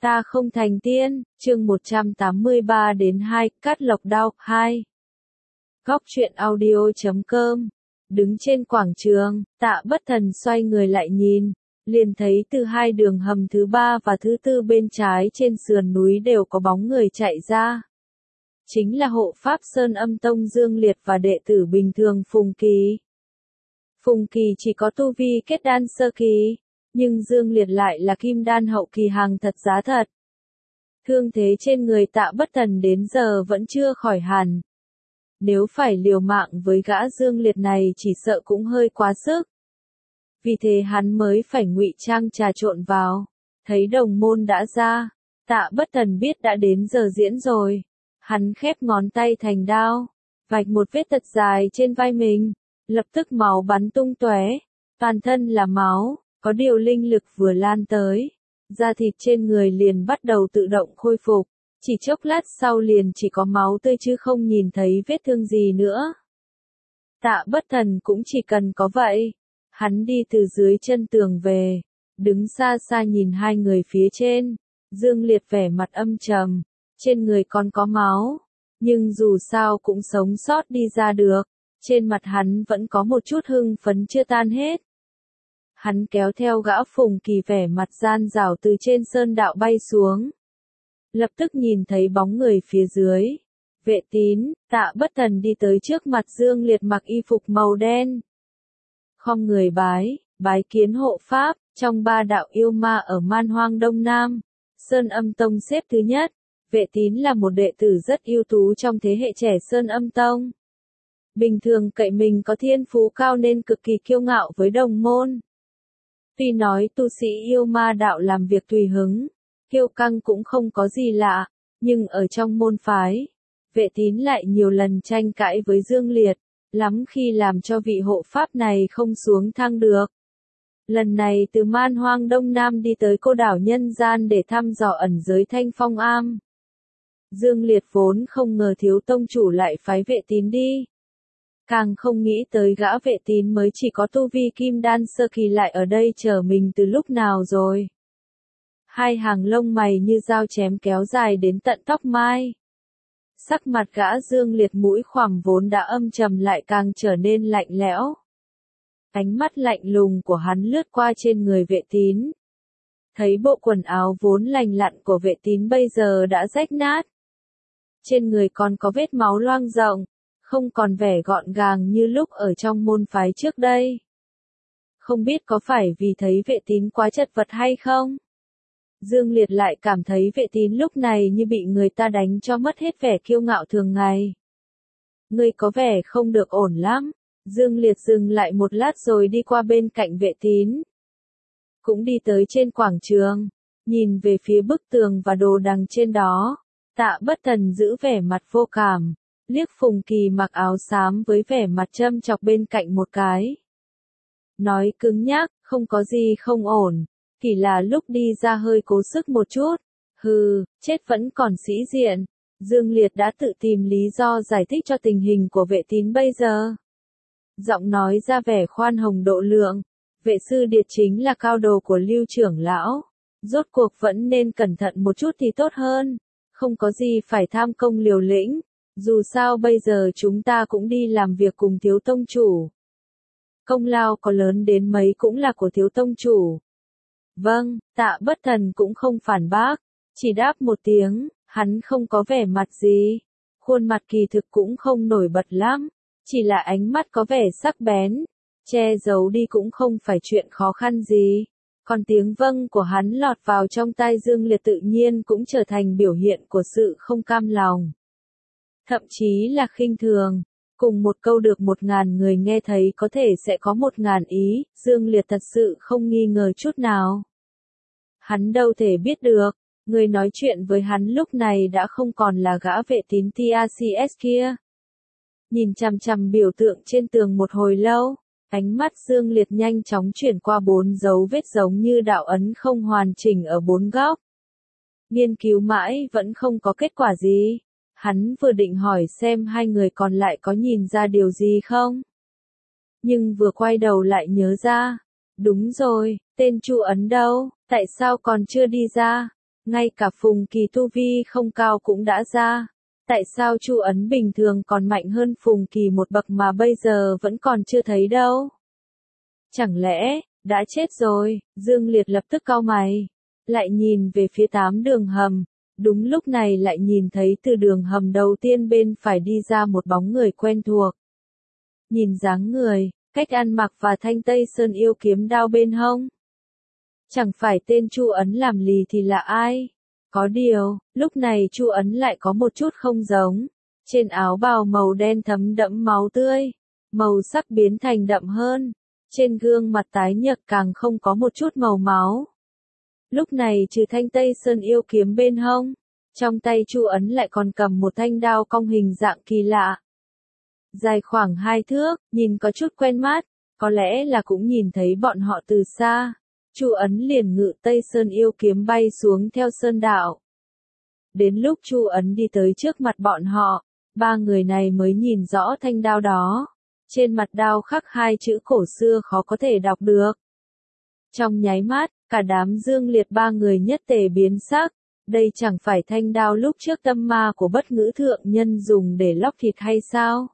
Ta không thành tiên, chương 183 đến 2, Cát Lộc Đao, 2. Góc truyện audio.com. Đứng trên quảng trường, Tạ Bất Thần xoay người lại nhìn, liền thấy từ hai đường hầm thứ ba và thứ tư bên trái trên sườn núi đều có bóng người chạy ra. Chính là hộ pháp Sơn Âm Tông Dương Liệt và đệ tử bình thường Phùng Kỳ. Phùng Kỳ chỉ có tu vi kết đan sơ kỳ, nhưng Dương Liệt lại là kim đan hậu kỳ hàng thật giá thật. Thương thế trên người Tạ Bất Thần đến giờ vẫn chưa khỏi hẳn. Nếu phải liều mạng với gã Dương Liệt này chỉ sợ cũng hơi quá sức. Vì thế hắn mới phải ngụy trang trà trộn vào. Thấy đồng môn đã ra, Tạ Bất Thần biết đã đến giờ diễn rồi. Hắn khép ngón tay thành đao, vạch một vết thật dài trên vai mình, lập tức máu bắn tung tóe, toàn thân là máu, có điều linh lực vừa lan tới, da thịt trên người liền bắt đầu tự động khôi phục, chỉ chốc lát sau liền chỉ có máu tươi chứ không nhìn thấy vết thương gì nữa. Tạ Bất Thần cũng chỉ cần có vậy, hắn đi từ dưới chân tường về, đứng xa xa nhìn hai người phía trên, Dương Liệt vẻ mặt âm trầm. Trên người còn có máu, nhưng dù sao cũng sống sót đi ra được, trên mặt hắn vẫn có một chút hưng phấn chưa tan hết. Hắn kéo theo gã Phùng Kỳ vẻ mặt gian rảo từ trên sơn đạo bay xuống. Lập tức nhìn thấy bóng người phía dưới. Vệ Tín, Tạ Bất Thần đi tới trước mặt Dương Liệt mặc y phục màu đen. Khom người bái kiến hộ pháp, trong ba đạo yêu ma ở Man Hoang Đông Nam, Sơn Âm Tông xếp thứ nhất. Vệ Tín là một đệ tử rất ưu tú trong thế hệ trẻ Sơn Âm Tông. Bình thường cậy mình có thiên phú cao nên cực kỳ kiêu ngạo với đồng môn. Tuy nói tu sĩ yêu ma đạo làm việc tùy hứng, kiêu căng cũng không có gì lạ, nhưng ở trong môn phái, Vệ Tín lại nhiều lần tranh cãi với Dương Liệt, lắm khi làm cho vị hộ pháp này không xuống thang được. Lần này từ Man Hoang Đông Nam đi tới cô đảo nhân gian để thăm dò ẩn giới Thanh Phong Am. Dương Liệt vốn không ngờ thiếu tông chủ lại phái Vệ Tín đi. Càng không nghĩ tới gã Vệ Tín mới chỉ có tu vi kim đan sơ kỳ lại ở đây chờ mình từ lúc nào rồi. Hai hàng lông mày như dao chém kéo dài đến tận tóc mai. Sắc mặt gã Dương Liệt mũi khoằm vốn đã âm trầm lại càng trở nên lạnh lẽo. Ánh mắt lạnh lùng của hắn lướt qua trên người Vệ Tín. Thấy bộ quần áo vốn lành lặn của Vệ Tín bây giờ đã rách nát. Trên người còn có vết máu loang rộng, không còn vẻ gọn gàng như lúc ở trong môn phái trước đây. Không biết có phải vì thấy Vệ Tín quá chật vật hay không? Dương Liệt lại cảm thấy Vệ Tín lúc này như bị người ta đánh cho mất hết vẻ kiêu ngạo thường ngày. Ngươi có vẻ không được ổn lắm. Dương Liệt dừng lại một lát rồi đi qua bên cạnh Vệ Tín. Cũng đi tới trên quảng trường, nhìn về phía bức tường và đồ đằng trên đó. Tạ Bất Thần giữ vẻ mặt vô cảm, liếc Phùng Kỳ mặc áo xám với vẻ mặt châm chọc bên cạnh một cái. Nói cứng nhắc, không có gì không ổn, chỉ là lúc đi ra hơi cố sức một chút. Hừ, chết vẫn còn sĩ diện. Dương Liệt đã tự tìm lý do giải thích cho tình hình của Vệ Tín bây giờ. Giọng nói ra vẻ khoan hồng độ lượng. Vệ sư Điệt chính là cao đồ của Lưu trưởng lão. Rốt cuộc vẫn nên cẩn thận một chút thì tốt hơn. Không có gì phải tham công liều lĩnh, dù sao bây giờ chúng ta cũng đi làm việc cùng thiếu tông chủ. Công lao có lớn đến mấy cũng là của thiếu tông chủ. Vâng, Tạ Bất Thần cũng không phản bác, chỉ đáp một tiếng, hắn không có vẻ mặt gì. Khuôn mặt kỳ thực cũng không nổi bật lắm, chỉ là ánh mắt có vẻ sắc bén, che giấu đi cũng không phải chuyện khó khăn gì. Còn tiếng vâng của hắn lọt vào trong tai Dương Liệt tự nhiên cũng trở thành biểu hiện của sự không cam lòng. Thậm chí là khinh thường. Cùng một câu được 1000 người nghe thấy có thể sẽ có 1000 ý, Dương Liệt thật sự không nghi ngờ chút nào. Hắn đâu thể biết được, người nói chuyện với hắn lúc này đã không còn là gã Vệ Tín TACS kia. Nhìn chằm chằm biểu tượng trên tường một hồi lâu. Ánh mắt Dương Liệt nhanh chóng chuyển qua 4 dấu vết giống như đạo ấn không hoàn chỉnh ở 4 góc. Nghiên cứu mãi vẫn không có kết quả gì. Hắn vừa định hỏi xem hai người còn lại có nhìn ra điều gì không. Nhưng vừa quay đầu lại nhớ ra. Đúng rồi, tên Chu ấn đâu, tại sao còn chưa đi ra? ngay cả Phùng Kỳ tu vi không cao cũng đã ra. Tại sao Chu Ấn bình thường còn mạnh hơn Phùng Kỳ một bậc mà bây giờ vẫn còn chưa thấy đâu? Chẳng lẽ, đã chết rồi? Dương Liệt lập tức cau mày. Lại nhìn về phía 8 đường hầm. Đúng lúc này lại nhìn thấy từ đường hầm đầu tiên bên phải đi ra một bóng người quen thuộc. Nhìn dáng người, cách ăn mặc và thanh Tây Sơn yêu kiếm đao bên hông. Chẳng phải tên Chu Ấn làm lì thì là ai? Có điều, lúc này Chu Ấn lại có một chút không giống. Trên áo bào màu đen thấm đẫm máu tươi, màu sắc biến thành đậm hơn. Trên gương mặt tái nhợt càng không có một chút màu máu. Lúc này trừ thanh Tây Sơn yêu kiếm bên hông, trong tay Chu Ấn lại còn cầm một thanh đao cong hình dạng kỳ lạ. Dài khoảng 2 thước, nhìn có chút quen mắt, có lẽ là cũng nhìn thấy bọn họ từ xa. Chu Ấn liền ngự Tây Sơn yêu kiếm bay xuống theo sơn đạo. Đến lúc Chu Ấn đi tới trước mặt bọn họ, 3 người này mới nhìn rõ thanh đao đó. Trên mặt đao khắc 2 chữ cổ xưa khó có thể đọc được. Trong nháy mắt, cả đám Dương Liệt 3 người nhất tề biến sắc. Đây chẳng phải thanh đao lúc trước tâm ma của Bất Ngữ Thượng Nhân dùng để lóc thịt hay sao?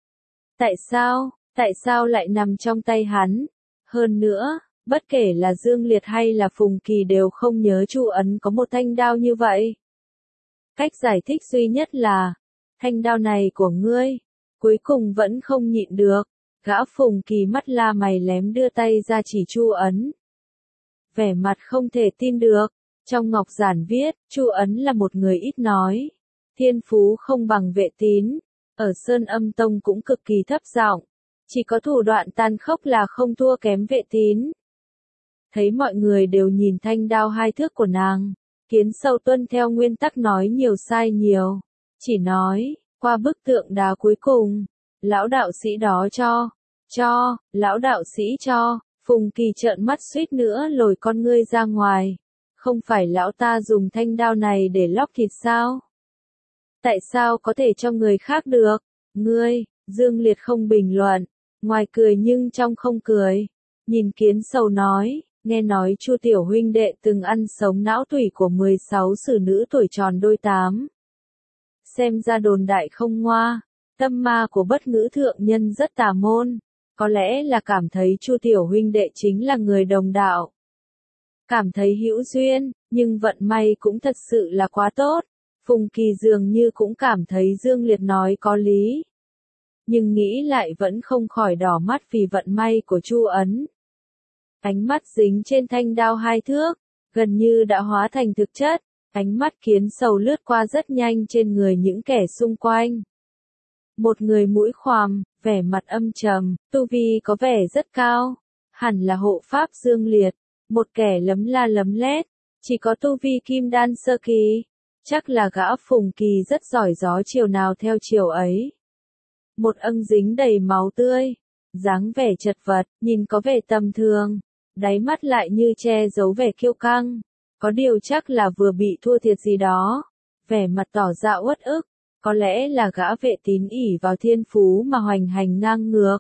Tại sao lại nằm trong tay hắn? Hơn nữa, bất kể là Dương Liệt hay là Phùng Kỳ đều không nhớ Chu Ấn có một thanh đao như vậy. Cách giải thích duy nhất là, thanh đao này của ngươi, cuối cùng vẫn không nhịn được. Gã Phùng Kỳ mắt la mày lém đưa tay ra chỉ Chu Ấn. Vẻ mặt không thể tin được, trong ngọc giản viết, Chu Ấn là một người ít nói. Thiên phú không bằng Vệ Tín, ở Sơn Âm Tông cũng cực kỳ thấp giọng. Chỉ có thủ đoạn tàn khốc là không thua kém Vệ Tín. Thấy mọi người đều nhìn thanh đao 2 thước của nàng, Kiến Sầu tuân theo nguyên tắc nói nhiều sai nhiều. Chỉ nói, qua bức tượng đá cuối cùng, lão đạo sĩ đó lão đạo sĩ cho, Phùng Kỳ trợn mắt suýt nữa lồi con ngươi ra ngoài. Không phải lão ta dùng thanh đao này để lóc thịt sao? Tại sao có thể cho người khác được? Ngươi, Dương Liệt không bình luận, ngoài cười nhưng trong không cười. Nhìn Kiến Sầu nói, nghe nói Chu tiểu huynh đệ từng ăn sống não tủy của 16 xử nữ tuổi tròn đôi 8. Xem ra đồn đại không ngoa, tâm ma của Bất Ngữ Thượng Nhân rất tà môn, có lẽ là cảm thấy Chu tiểu huynh đệ chính là người đồng đạo. Cảm thấy hữu duyên, nhưng vận may cũng thật sự là quá tốt. Phùng Kỳ dường như cũng cảm thấy Dương Liệt nói có lý. Nhưng nghĩ lại vẫn không khỏi đỏ mắt vì vận may của Chu Ấn. Ánh mắt dính trên thanh đao 2 thước, gần như đã hóa thành thực chất. Ánh mắt Kiến Sầu lướt qua rất nhanh trên người những kẻ xung quanh. Một người mũi khoằm, vẻ mặt âm trầm, tu vi có vẻ rất cao. Hẳn là hộ pháp Dương Liệt. Một kẻ lấm la lấm lét, chỉ có tu vi kim đan sơ kỳ. Chắc là gã Phùng Kỳ rất giỏi gió chiều nào theo chiều ấy. Một âng dính đầy máu tươi, dáng vẻ chật vật, nhìn có vẻ tầm thường, đáy mắt lại như che giấu vẻ kiêu căng. Có điều chắc là vừa bị thua thiệt gì đó, vẻ mặt tỏ ra uất ức, có lẽ là gã Vệ Tín ỷ vào thiên phú mà hoành hành ngang ngược.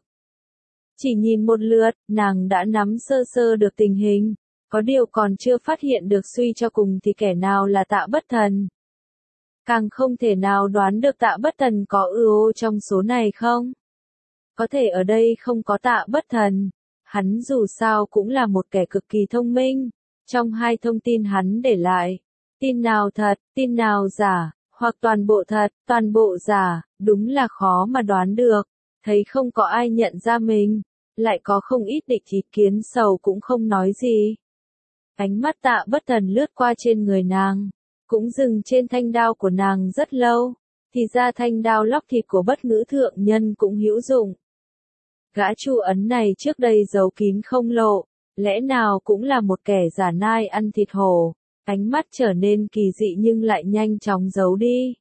Chỉ nhìn một lượt, nàng đã nắm sơ sơ được tình hình, có điều còn chưa phát hiện được suy cho cùng thì kẻ nào là Tạ Bất Thần. Càng không thể nào đoán được Tạ Bất Thần có ưu trong số này không? Có thể ở đây không có Tạ Bất Thần, hắn dù sao cũng là một kẻ cực kỳ thông minh. Trong 2 thông tin hắn để lại, tin nào thật, tin nào giả, hoặc toàn bộ thật, toàn bộ giả, đúng là khó mà đoán được. Thấy không có ai nhận ra mình, lại có không ít địch thì Kiến Sầu cũng không nói gì. Ánh mắt Tạ Bất Thần lướt qua trên người nàng, cũng dừng trên thanh đao của nàng rất lâu, thì ra thanh đao lóc thịt của Bất Ngữ Thượng Nhân cũng hữu dụng. Gã Chu Ấn này trước đây giấu kín không lộ, lẽ nào cũng là một kẻ giả nai ăn thịt hổ. Ánh mắt trở nên kỳ dị nhưng lại nhanh chóng giấu đi.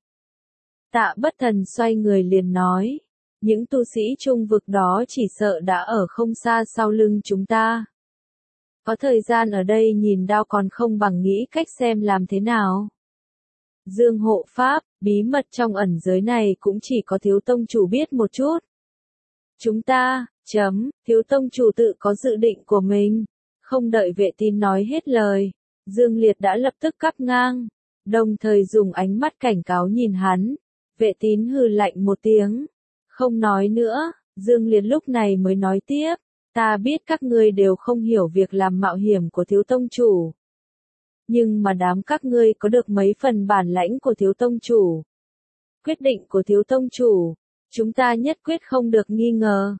Tạ Bất Thần xoay người liền nói, những tu sĩ trung vực đó chỉ sợ đã ở không xa sau lưng chúng ta. Có thời gian ở đây nhìn đao còn không bằng nghĩ cách xem làm thế nào. Dương hộ pháp, bí mật trong ẩn giới này cũng chỉ có thiếu tông chủ biết một chút. Chúng ta, thiếu tông chủ tự có dự định của mình. Không đợi Vệ Tín nói hết lời, Dương Liệt đã lập tức cắt ngang, đồng thời dùng ánh mắt cảnh cáo nhìn hắn. Vệ tín hừ lạnh một tiếng, không nói nữa. Dương Liệt lúc này mới nói tiếp, ta biết các ngươi đều không hiểu việc làm mạo hiểm của thiếu tông chủ. Nhưng mà đám các ngươi có được mấy phần bản lãnh của thiếu tông chủ. Quyết định của thiếu tông chủ, chúng ta nhất quyết không được nghi ngờ.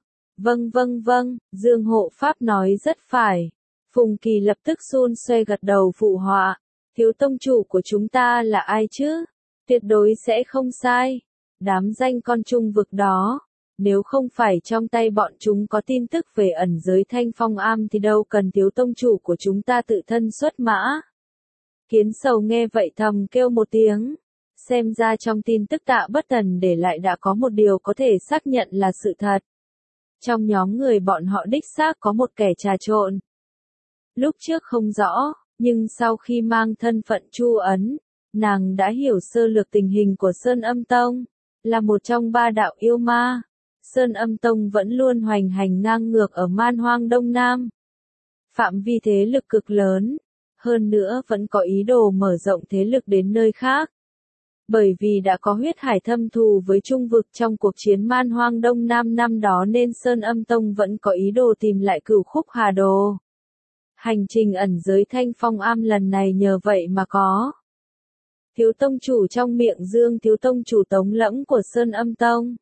Vâng, Dương Hộ Pháp nói rất phải. Phùng Kỳ lập tức xun xoe gật đầu phụ họa. Thiếu tông chủ của chúng ta là ai chứ? Tuyệt đối sẽ không sai. Đám danh con trung vực đó. Nếu không phải trong tay bọn chúng có tin tức về ẩn giới Thanh Phong Am thì đâu cần thiếu tông chủ của chúng ta tự thân xuất mã. Kiến Sầu nghe vậy thầm kêu một tiếng. Xem ra trong tin tức Tạ Bất Tần để lại đã có một điều có thể xác nhận là sự thật. Trong nhóm người bọn họ đích xác có một kẻ trà trộn. Lúc trước không rõ, nhưng sau khi mang thân phận Chu Ấn, nàng đã hiểu sơ lược tình hình của Sơn Âm Tông, là một trong ba đạo yêu ma. Sơn Âm Tông vẫn luôn hoành hành ngang ngược ở Man Hoang Đông Nam. Phạm vi thế lực cực lớn, hơn nữa vẫn có ý đồ mở rộng thế lực đến nơi khác. Bởi vì đã có huyết hải thâm thù với Trung vực trong cuộc chiến Man Hoang Đông Nam năm đó nên Sơn Âm Tông vẫn có ý đồ tìm lại Cửu Khúc Hà Đồ. Hành trình ẩn giới Thanh Phong Am lần này nhờ vậy mà có. Thiếu tông chủ trong miệng Dương thiếu tông chủ Tống Lẫm của Sơn Âm Tông.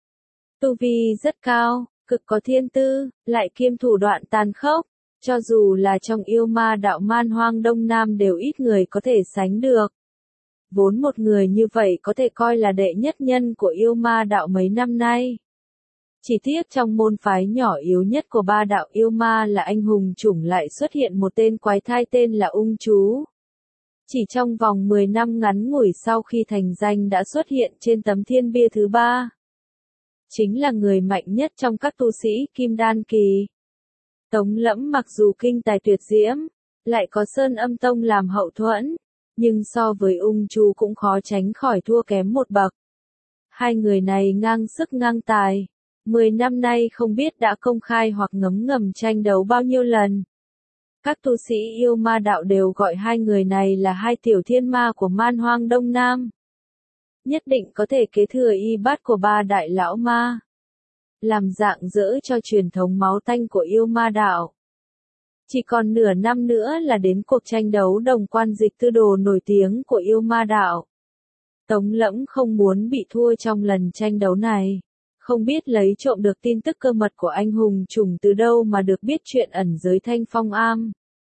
Tu vi rất cao, cực có thiên tư, lại kiêm thủ đoạn tàn khốc, cho dù là trong yêu ma đạo Man Hoang Đông Nam đều ít người có thể sánh được. Vốn một người như vậy có thể coi là đệ nhất nhân của yêu ma đạo mấy năm nay. Chỉ tiếc trong môn phái nhỏ yếu nhất của ba đạo yêu ma là anh hùng chủng lại xuất hiện một tên quái thai tên là Ung Chú. Chỉ trong vòng 10 năm ngắn ngủi sau khi thành danh đã xuất hiện trên tấm thiên bia thứ 3. Chính là người mạnh nhất trong các tu sĩ Kim Đan Kỳ. Tống Lẫm mặc dù kinh tài tuyệt diễm, lại có Sơn Âm Tông làm hậu thuẫn, nhưng so với Ung Chú cũng khó tránh khỏi thua kém một bậc. Hai người này ngang sức ngang tài, 10 năm nay không biết đã công khai hoặc ngấm ngầm tranh đấu bao nhiêu lần. Các tu sĩ yêu ma đạo đều gọi hai người này là hai tiểu thiên ma của Man Hoang Đông Nam. Nhất định có thể kế thừa y bát của ba đại lão ma. Làm dạng dỡ cho truyền thống máu tanh của yêu ma đạo. Chỉ còn nửa năm nữa là đến cuộc tranh đấu đồng quan dịch tư đồ nổi tiếng của yêu ma đạo. Tống Lẫm không muốn bị thua trong lần tranh đấu này. Không biết lấy trộm được tin tức cơ mật của anh hùng trùng từ đâu mà được biết chuyện ẩn giới Thanh Phong Am.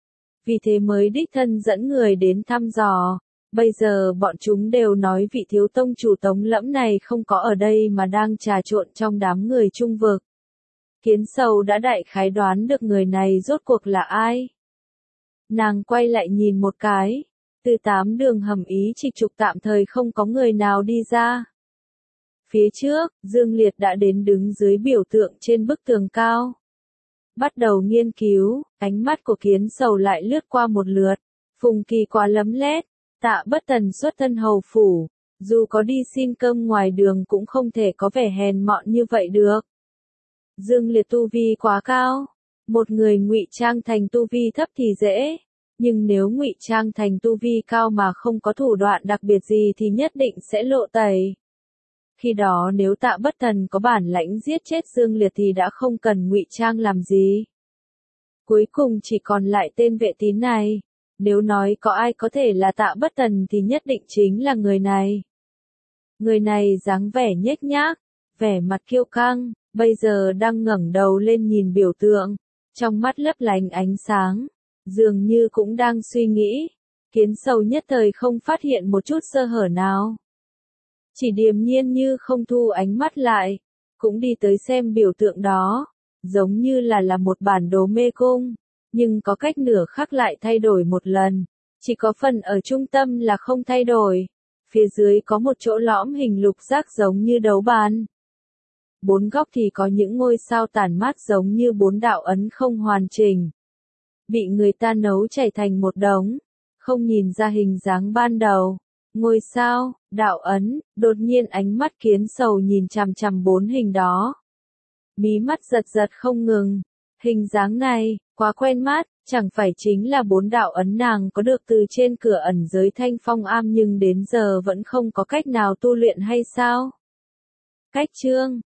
Vì thế mới đích thân dẫn người đến thăm dò. Bây giờ bọn chúng đều nói vị thiếu tông chủ Tống Lẫm này không có ở đây mà đang trà trộn trong đám người Trung vực. Kiến Sầu đã đại khái đoán được người này rốt cuộc là ai. Nàng quay lại nhìn một cái. Từ 8 đường hầm ý trịch trục tạm thời không có người nào đi ra. Phía trước, Dương Liệt đã đến đứng dưới biểu tượng trên bức tường cao. Bắt đầu nghiên cứu, ánh mắt của Kiến Sầu lại lướt qua một lượt. Phùng Kỳ quá lấm lét, Tạ Bất Tần xuất thân hầu phủ. Dù có đi xin cơm ngoài đường cũng không thể có vẻ hèn mọn như vậy được. Dương Liệt tu vi quá cao. Một người ngụy trang thành tu vi thấp thì dễ. Nhưng nếu ngụy trang thành tu vi cao mà không có thủ đoạn đặc biệt gì thì nhất định sẽ lộ tẩy. Khi đó nếu Tạ Bất Tần có bản lãnh giết chết Dương Liệt thì đã không cần ngụy trang làm gì. Cuối cùng chỉ còn lại tên Vệ Tín này. Nếu nói có ai có thể là Tạ Bất Tần thì nhất định chính là người này. Người này dáng vẻ nhếch nhác, vẻ mặt kiêu căng, bây giờ đang ngẩng đầu lên nhìn biểu tượng, trong mắt lấp lánh ánh sáng, dường như cũng đang suy nghĩ. Kiến Sầu nhất thời không phát hiện một chút sơ hở nào. Chỉ điềm nhiên như không thu ánh mắt lại, cũng đi tới xem biểu tượng đó, giống như là một bản đồ mê cung, nhưng có cách nửa khắc lại thay đổi một lần, chỉ có phần ở trung tâm là không thay đổi, phía dưới có một chỗ lõm hình lục giác giống như đấu bàn. 4 góc thì có những ngôi sao tản mát giống như 4 đạo ấn không hoàn chỉnh. Bị người ta nấu chảy thành một đống, không nhìn ra hình dáng ban đầu. Ngôi sao, đạo ấn, đột nhiên ánh mắt Kiến Sầu nhìn chằm chằm 4 hình đó. Mí mắt giật giật không ngừng. Hình dáng này, quá quen mắt, Chẳng phải chính là 4 đạo ấn nàng có được từ trên cửa ẩn giới Thanh Phong Am nhưng đến giờ vẫn không có cách nào tu luyện hay sao? Cách chương